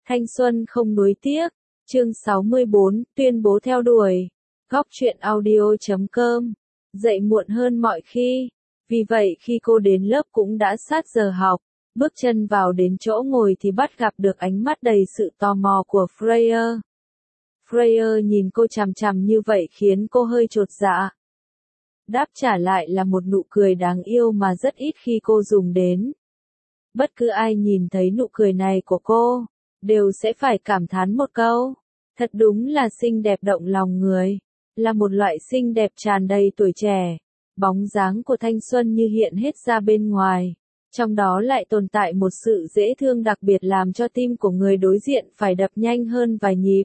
Thanh xuân không nuối tiếc. Chương 64, tuyên bố theo đuổi. Góc truyện audio.com. Dậy muộn hơn mọi khi. Vì vậy khi cô đến lớp cũng đã sát giờ học. Bước chân vào đến chỗ ngồi thì bắt gặp được ánh mắt đầy sự tò mò của Freya. Freya nhìn cô chằm chằm như vậy khiến cô hơi chột dạ. Đáp trả lại là một nụ cười đáng yêu mà rất ít khi cô dùng đến. Bất cứ ai nhìn thấy nụ cười này của cô, đều sẽ phải cảm thán một câu. Thật đúng là xinh đẹp động lòng người. Là một loại xinh đẹp tràn đầy tuổi trẻ. Bóng dáng của thanh xuân như hiện hết ra bên ngoài. Trong đó lại tồn tại một sự dễ thương đặc biệt làm cho tim của người đối diện phải đập nhanh hơn vài nhịp.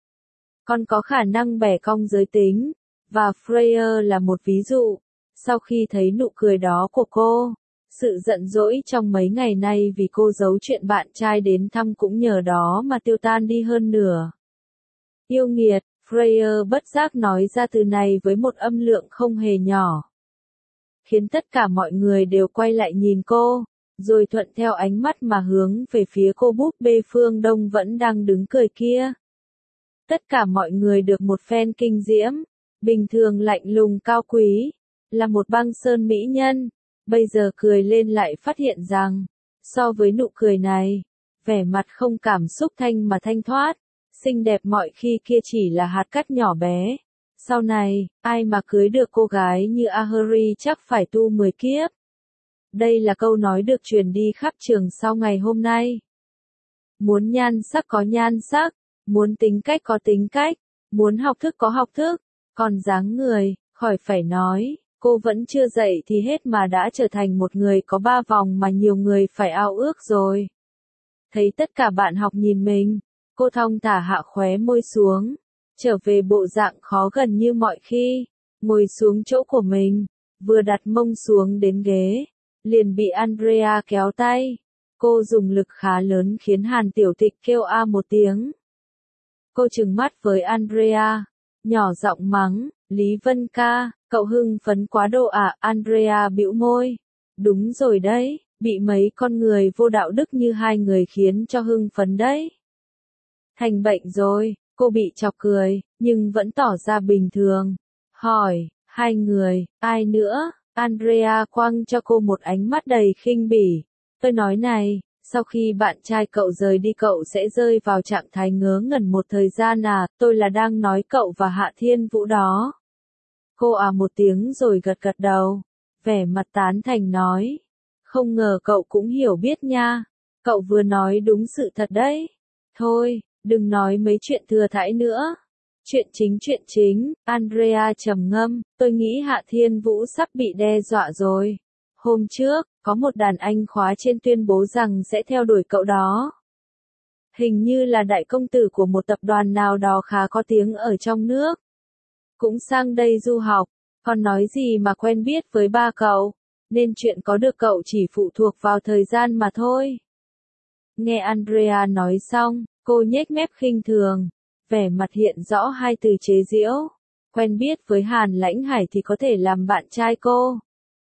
Còn có khả năng bẻ cong giới tính. Và Freya là một ví dụ. Sau khi thấy nụ cười đó của cô, sự giận dỗi trong mấy ngày nay vì cô giấu chuyện bạn trai đến thăm cũng nhờ đó mà tiêu tan đi hơn nửa. Yêu nghiệt, Freya bất giác nói ra từ này với một âm lượng không hề nhỏ. Khiến tất cả mọi người đều quay lại nhìn cô, rồi thuận theo ánh mắt mà hướng về phía cô búp bê Phương Đông vẫn đang đứng cười kia. Tất cả mọi người được một phen kinh diễm, bình thường lạnh lùng cao quý, là một băng sơn mỹ nhân, bây giờ cười lên lại phát hiện rằng, so với nụ cười này, vẻ mặt không cảm xúc thanh mà thanh thoát, xinh đẹp mọi khi kia chỉ là hạt cát nhỏ bé. Sau này, ai mà cưới được cô gái như Ahuri chắc phải tu 10 kiếp. Đây là câu nói được truyền đi khắp trường sau ngày hôm nay. Muốn nhan sắc có nhan sắc, muốn tính cách có tính cách, muốn học thức có học thức, còn dáng người, khỏi phải nói, cô vẫn chưa dậy thì hết mà đã trở thành một người có 3 vòng mà nhiều người phải ao ước rồi. Thấy tất cả bạn học nhìn mình, cô thong thả hạ khóe môi xuống, trở về bộ dạng khó gần như mọi khi, ngồi xuống chỗ của mình, vừa đặt mông xuống đến ghế, liền bị Andrea kéo tay. Cô dùng lực khá lớn khiến Hàn Tiểu Tịch kêu a một tiếng. Cô trừng mắt với Andrea, nhỏ giọng mắng, Lý Vân ca, cậu hưng phấn quá độ à? Andrea bĩu môi. Đúng rồi đấy, bị mấy con người vô đạo đức như hai người khiến cho hưng phấn đấy. Thành bệnh rồi, cô bị chọc cười, nhưng vẫn tỏ ra bình thường. Hỏi, hai người, ai nữa? Andrea quăng cho cô một ánh mắt đầy khinh bỉ. Tôi nói này, sau khi bạn trai cậu rời đi cậu sẽ rơi vào trạng thái ngớ ngẩn một thời gian à, tôi là đang nói cậu và Hạ Thiên Vũ đó. Cô à một tiếng rồi gật gật đầu, vẻ mặt tán thành nói. Không ngờ cậu cũng hiểu biết nha, cậu vừa nói đúng sự thật đấy. Thôi, đừng nói mấy chuyện thừa thãi nữa. Chuyện chính, Andrea trầm ngâm, tôi nghĩ Hạ Thiên Vũ sắp bị đe dọa rồi. Hôm trước, có một đàn anh khóa trên tuyên bố rằng sẽ theo đuổi cậu đó. Hình như là đại công tử của một tập đoàn nào đó khá có tiếng ở trong nước. Cũng sang đây du học, còn nói gì mà quen biết với ba cậu, nên chuyện có được cậu chỉ phụ thuộc vào thời gian mà thôi. Nghe Andrea nói xong, cô nhếch mép khinh thường, vẻ mặt hiện rõ hai từ chế giễu. Quen biết với Hàn Lãnh Hải thì có thể làm bạn trai cô.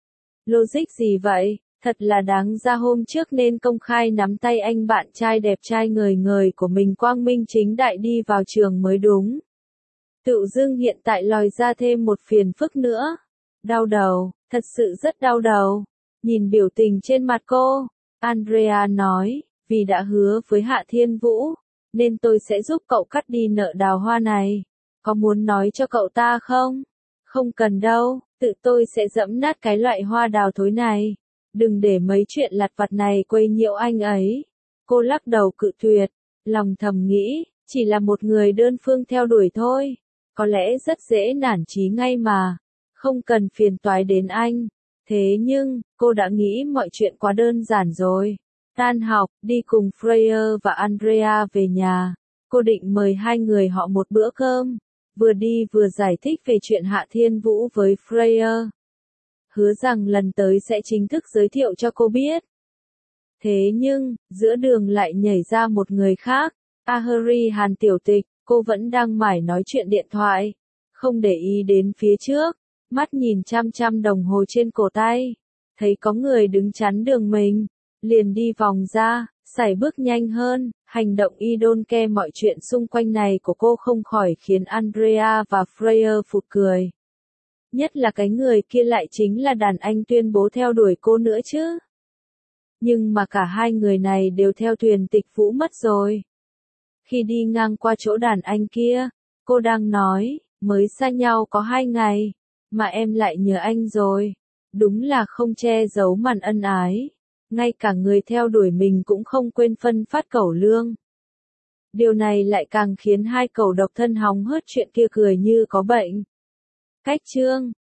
Logic gì vậy? Thật là đáng ra hôm trước nên công khai nắm tay anh bạn trai đẹp trai ngời ngời của mình quang minh chính đại đi vào trường mới đúng. Tự dưng hiện tại lòi ra thêm một phiền phức nữa. Đau đầu, thật sự rất đau đầu. Nhìn biểu tình trên mặt cô, Andrea nói, vì đã hứa với Hạ Thiên Vũ, nên tôi sẽ giúp cậu cắt đi nợ đào hoa này. Có muốn nói cho cậu ta không? Không cần đâu, tự tôi sẽ giẫm nát cái loại hoa đào thối này. Đừng để mấy chuyện lặt vặt này quấy nhiễu anh ấy. Cô lắc đầu cự tuyệt, lòng thầm nghĩ, chỉ là một người đơn phương theo đuổi thôi. Có lẽ rất dễ nản chí ngay mà. Không cần phiền toái đến anh. Thế nhưng, cô đã nghĩ mọi chuyện quá đơn giản rồi. Tan học, đi cùng Freya và Andrea về nhà. Cô định mời hai người họ một bữa cơm. Vừa đi vừa giải thích về chuyện Hạ Thiên Vũ với Freya. Hứa rằng lần tới sẽ chính thức giới thiệu cho cô biết. Thế nhưng, giữa đường lại nhảy ra một người khác. Ahuri Hàn Tiểu Tịch, cô vẫn đang mải nói chuyện điện thoại. Không để ý đến phía trước. Mắt nhìn chăm chăm đồng hồ trên cổ tay. Thấy có người đứng chắn đường mình. Liền đi vòng ra, sải bước nhanh hơn. Hành động y đôn ke mọi chuyện xung quanh này của cô không khỏi khiến Andrea và Freya phụt cười. Nhất là cái người kia lại chính là đàn anh tuyên bố theo đuổi cô nữa chứ. Nhưng mà cả hai người này đều theo Tuyền Tịch Vũ mất rồi. Khi đi ngang qua chỗ đàn anh kia, cô đang nói, mới xa nhau có 2 ngày, mà em lại nhớ anh rồi. Đúng là không che giấu màn ân ái. Ngay cả người theo đuổi mình cũng không quên phân phát cẩu lương. Điều này lại càng khiến hai cẩu độc thân hóng hớt chuyện kia cười như có bệnh. Cách chương